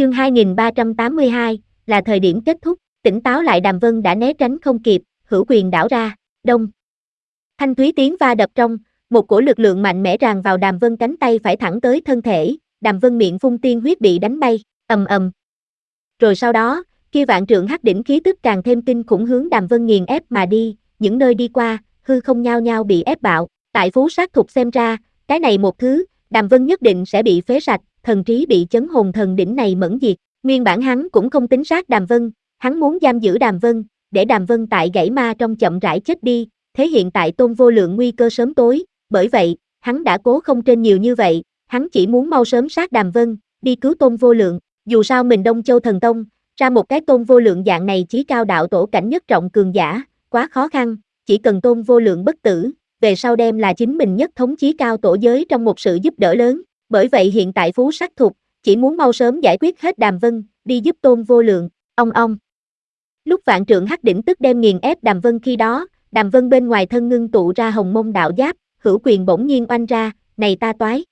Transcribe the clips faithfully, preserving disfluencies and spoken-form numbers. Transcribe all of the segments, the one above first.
Chương hai nghìn ba trăm tám mươi hai, là thời điểm kết thúc, tỉnh táo lại Đàm Vân đã né tránh không kịp, hữu quyền đảo ra, đông. Thanh thúy tiếng va đập trong, một cổ lực lượng mạnh mẽ tràn vào Đàm Vân cánh tay phải thẳng tới thân thể, Đàm Vân miệng phun tiên huyết bị đánh bay, ầm ầm. Rồi sau đó, kia vạn trượng hắc đỉnh khí tức càng thêm kinh khủng hướng Đàm Vân nghiền ép mà đi, những nơi đi qua, hư không nhao nhao bị ép bạo, tại Phú Sát Thục xem ra, cái này một thứ, Đàm Vân nhất định sẽ bị phế sạch, thần trí bị chấn hồn thần đỉnh này mẫn diệt. Nguyên bản hắn cũng không tính sát Đàm Vân, hắn muốn giam giữ Đàm Vân, để Đàm Vân tại gãy ma trong chậm rãi chết đi, thế hiện tại Tôn Vô Lượng nguy cơ sớm tối, bởi vậy, hắn đã cố không trên nhiều như vậy, hắn chỉ muốn mau sớm sát Đàm Vân, đi cứu Tôn Vô Lượng, dù sao mình Đông Châu Thần Tông, ra một cái Tôn Vô Lượng dạng này chí cao đạo tổ cảnh nhất trọng cường giả, quá khó khăn, chỉ cần Tôn Vô Lượng bất tử, về sau đem là chính mình nhất thống chí cao tổ giới trong một sự giúp đỡ lớn, bởi vậy hiện tại Phú Sát Thục, chỉ muốn mau sớm giải quyết hết Đàm Vân, đi giúp Tôn Vô Lượng, ong ong. Lúc vạn trượng hắc đỉnh tức đem nghiền ép Đàm Vân khi đó, Đàm Vân bên ngoài thân ngưng tụ ra hồng mông đạo giáp, hữu quyền bỗng nhiên oanh ra, này ta toái.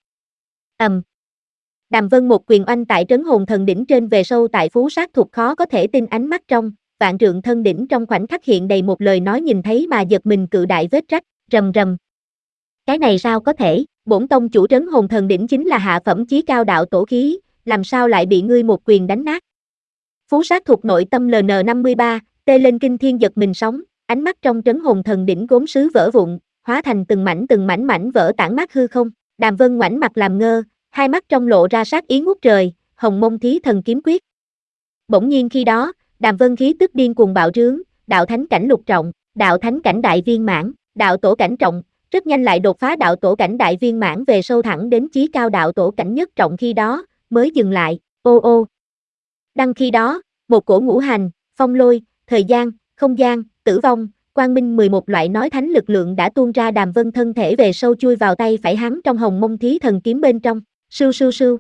Ầm. Đàm Vân một quyền oanh tại trấn hồn thần đỉnh trên về sâu tại Phú Sát Thục khó có thể tin ánh mắt trong, vạn trượng thân đỉnh trong khoảnh khắc hiện đầy một lời nói nhìn thấy mà giật mình cự đại vết rách, rầm rầm. Cái này sao có thể, bổn tông chủ trấn hồn thần đỉnh chính là hạ phẩm chí cao đạo tổ khí, làm sao lại bị ngươi một quyền đánh nát. Phú Sát Thục nội tâm L N năm mươi ba, tê lên kinh thiên giật mình sóng, ánh mắt trong trấn hồn thần đỉnh gốm sứ vỡ vụn, hóa thành từng mảnh từng mảnh mảnh vỡ tản mát hư không, Đàm Vân ngoảnh mặt làm ngơ, hai mắt trong lộ ra sát ý ngút trời, hồng mông thí thần kiếm quyết. Bỗng nhiên khi đó, Đàm Vân khí tức điên cuồng bạo trướng, đạo thánh cảnh lục trọng, đạo thánh cảnh đại viên mãn, đạo tổ cảnh trọng, rất nhanh lại đột phá đạo tổ cảnh đại viên mãn về sâu thẳng đến chí cao đạo tổ cảnh nhất trọng khi đó, mới dừng lại, ô ô. Đăng khi đó, một cổ ngũ hành, phong lôi, thời gian, không gian, tử vong, quang minh mười một loại nói thánh lực lượng đã tuôn ra Đàm Vân thân thể về sâu chui vào tay phải hắn trong hồng mông thí thần kiếm bên trong, sưu sưu sưu.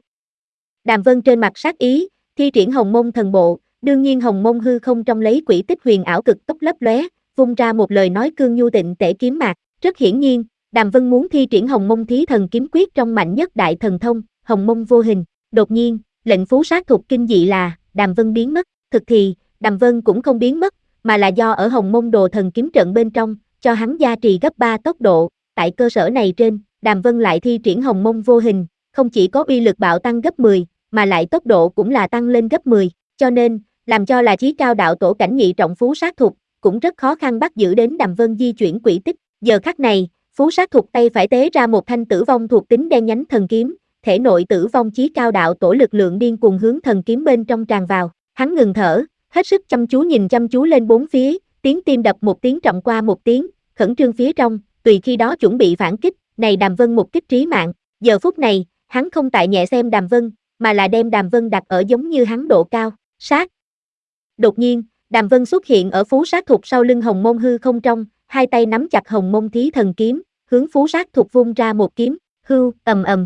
Đàm Vân trên mặt sát ý, thi triển hồng mông thần bộ, đương nhiên hồng mông hư không trong lấy quỷ tích huyền ảo cực tốc lấp lóe, vung ra một lời nói cương nhu tịnh tể kiếm mạc, rất hiển nhiên, Đàm Vân muốn thi triển hồng mông thí thần kiếm quyết trong mạnh nhất đại thần thông, hồng mông vô hình, đột nhiên, lệnh Phú Sát Thục kinh dị là, Đàm Vân biến mất, thực thì, Đàm Vân cũng không biến mất, mà là do ở hồng mông đồ thần kiếm trận bên trong, cho hắn gia trì gấp ba tốc độ, tại cơ sở này trên, Đàm Vân lại thi triển hồng mông vô hình, không chỉ có uy lực bạo tăng gấp mười, mà lại tốc độ cũng là tăng lên gấp mười, cho nên, làm cho là chí cao đạo tổ cảnh nhị trọng Phú Sát Thục, cũng rất khó khăn bắt giữ đến Đàm Vân di chuyển quỹ tích, giờ khắc này, Phú Sát Thục tay phải tế ra một thanh tử vong thuộc tính đen nhánh thần kiếm, thể nội tử vong chí cao đạo tổ lực lượng điên cuồng hướng thần kiếm bên trong tràn vào, hắn ngừng thở, hết sức chăm chú nhìn chăm chú lên bốn phía, tiếng tim đập một tiếng trọng qua một tiếng, khẩn trương phía trong, tùy khi đó chuẩn bị phản kích, này Đàm Vân một kích trí mạng, giờ phút này, hắn không tại nhẹ xem Đàm Vân, mà là đem Đàm Vân đặt ở giống như hắn độ cao, sát. Đột nhiên, Đàm Vân xuất hiện ở Phú Sát Thục sau lưng hồng mông hư không trong, hai tay nắm chặt hồng mông thí thần kiếm, hướng Phú Sát Thục vung ra một kiếm, hưu, ầm ầm.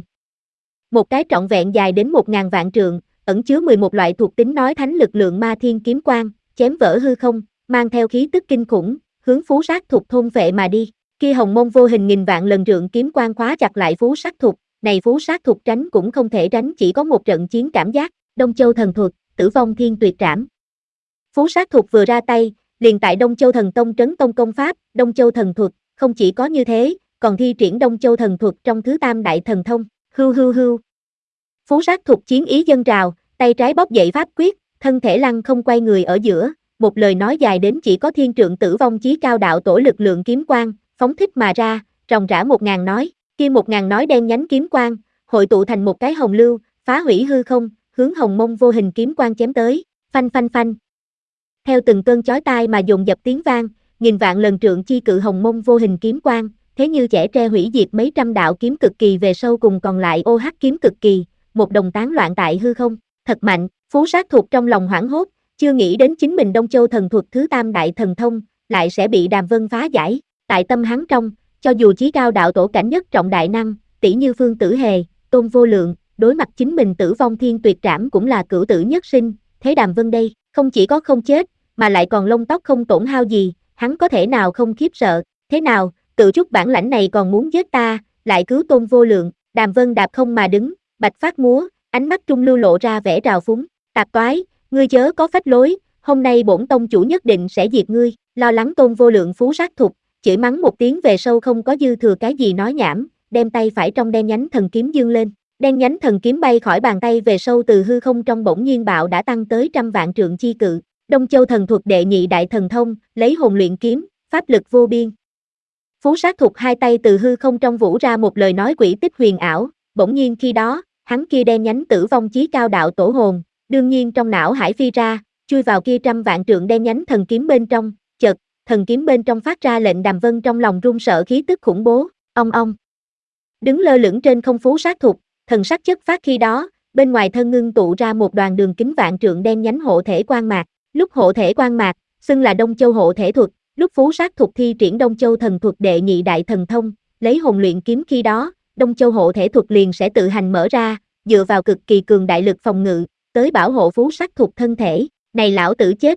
Một cái trọn vẹn dài đến một ngàn vạn trượng, ẩn chứa mười một loại thuộc tính nói thánh lực lượng ma thiên kiếm quang, chém vỡ hư không, mang theo khí tức kinh khủng, hướng Phú Sát Thục thôn phệ mà đi. Kia hồng mông vô hình nghìn vạn lần trượng kiếm quang khóa chặt lại Phú Sát Thục, này Phú Sát Thục tránh cũng không thể tránh, chỉ có một trận chiến cảm giác, Đông Châu thần thuật, Tử vong thiên tuyệt trảm. Phú Sát Thục vừa ra tay, liền tại Đông Châu thần tông trấn tông công pháp, Đông Châu thần thuật, không chỉ có như thế, còn thi triển Đông Châu thần thuật trong thứ tam đại thần thông, hưu hưu hưu. Phú Sát Thục chiến ý dâng trào, tay trái bóp dậy pháp quyết, thân thể lăng không quay người ở giữa, một lời nói dài đến chỉ có thiên trượng tử vong chí cao đạo tổ lực lượng kiếm quang, phóng thích mà ra, ròng rã một ngàn nói, kia một ngàn nói đen nhánh kiếm quang, hội tụ thành một cái hồng lưu, phá hủy hư không, hướng hồng mông vô hình kiếm quang chém tới, phanh phanh phanh. Theo từng cơn chói tai mà dồn dập tiếng vang, nghìn vạn lần trượng chi cự hồng mông vô hình kiếm quang, thế như chẻ tre hủy diệt mấy trăm đạo kiếm cực kỳ về sâu cùng còn lại ô hắc kiếm cực kỳ, một đồng tán loạn tại hư không, thật mạnh, Phú Sát Thục trong lòng hoảng hốt, chưa nghĩ đến chính mình Đông Châu thần thuật thứ tam đại thần thông, lại sẽ bị Đàm Vân phá giải, tại tâm hắn trong, cho dù chí cao đạo tổ cảnh nhất trọng đại năng, tỷ như Phương Tử Hề, Tôn Vô Lượng, đối mặt chính mình tử vong thiên tuyệt trảm cũng là cửu tử nhất sinh, thế Đàm Vân đây, không chỉ có không chết, mà lại còn lông tóc không tổn hao gì, hắn có thể nào không khiếp sợ, thế nào, tự chút bản lãnh này còn muốn giết ta, lại cứu Tôn Vô Lượng, Đàm Vân đạp không mà đứng, bạch phát múa, ánh mắt trung lưu lộ ra vẻ trào phúng, Tạp toái, ngươi chớ có phách lối, hôm nay bổn tông chủ nhất định sẽ diệt ngươi, lo lắng Tôn Vô Lượng phú sát thục, chửi mắng một tiếng về sau không có dư thừa cái gì nói nhảm, đem tay phải trong đen nhánh thần kiếm dương lên. Đen nhánh thần kiếm bay khỏi bàn tay về sau từ hư không trong bỗng nhiên bạo đã tăng tới trăm vạn trượng chi cự. Đông Châu thần thuật đệ nhị đại thần thông, lấy hồn luyện kiếm, pháp lực vô biên. Phú sát thục hai tay từ hư không trong vũ ra một lời nói quỷ tích huyền ảo, bỗng nhiên khi đó, hắn kia đen nhánh tử vong chí cao đạo tổ hồn, đương nhiên trong não hải phi ra, chui vào kia trăm vạn trượng đen nhánh thần kiếm bên trong, chợt, thần kiếm bên trong phát ra lệnh Đàm Vân trong lòng run sợ khí tức khủng bố, ong ong. Đứng lơ lửng trên không phú sát thục, thần sắc chất phát khi đó, bên ngoài thân ngưng tụ ra một đoàn đường kính vạn trượng đen nhánh hộ thể quang mạc, lúc hộ thể quang mạc, xưng là Đông Châu hộ thể thuật, lúc phú sát thục thi triển Đông Châu thần thuật đệ nhị đại thần thông, lấy hồn luyện kiếm khi đó, Đông Châu hộ thể thuật liền sẽ tự hành mở ra, dựa vào cực kỳ cường đại lực phòng ngự, tới bảo hộ phú sát thục thân thể, này lão tử chết.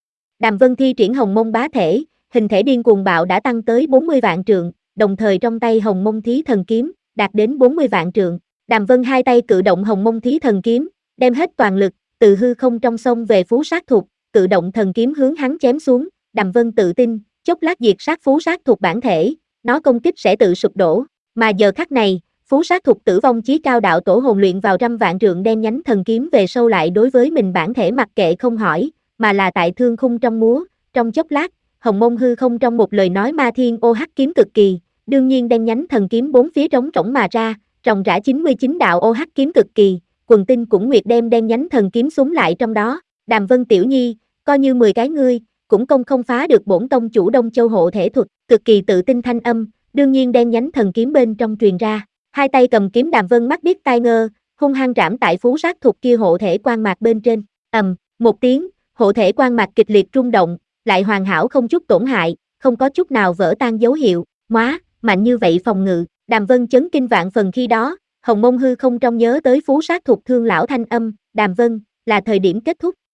Đàm Vân thi triển hồng mông bá thể, hình thể điên cuồng bạo đã tăng tới bốn mươi vạn trượng, đồng thời trong tay hồng mông thí thần kiếm, đạt đến bốn mươi vạn trượng. Đàm Vân hai tay cự động hồng mông thí thần kiếm, đem hết toàn lực, từ hư không trong sông về phú sát thục, cự động thần kiếm hướng hắn chém xuống, Đàm Vân tự tin, chốc lát diệt sát phú sát thục bản thể, nó công kích sẽ tự sụp đổ, mà giờ khắc này, phú sát thục tử vong chí cao đạo tổ hồn luyện vào trăm vạn trượng đen nhánh thần kiếm về sâu lại đối với mình bản thể mặc kệ không hỏi, mà là tại thương khung trong múa, trong chốc lát, hồng mông hư không trong một lời nói ma thiên ô hắc kiếm cực kỳ, đương nhiên đen nhánh thần kiếm bốn phía trống rỗng mà ra, ròng rã chín mươi chín đạo ô hắc kiếm cực kỳ, quần tinh cũng nguyệt đem đen nhánh thần kiếm xuống lại trong đó, Đàm Vân tiểu nhi, coi như mười cái ngươi, cũng công không phá được bổn tông chủ Đông Châu hộ thể thuật, cực kỳ tự tin thanh âm, đương nhiên đen nhánh thần kiếm bên trong truyền ra, hai tay cầm kiếm Đàm Vân mắt biết tai ngơ, hung hăng trảm tại phú sát thục kia hộ thể quang mạc bên trên, ầm, một tiếng, hộ thể quang mạc kịch liệt rung động, lại hoàn hảo không chút tổn hại, không có chút nào vỡ tan dấu hiệu, móa, mạnh như vậy phòng ngự, Đàm Vân chấn kinh vạn phần khi đó, hồng mông hư không trong nhớ tới phú sát thục thương lão thanh âm, Đàm Vân, là thời điểm kết thúc.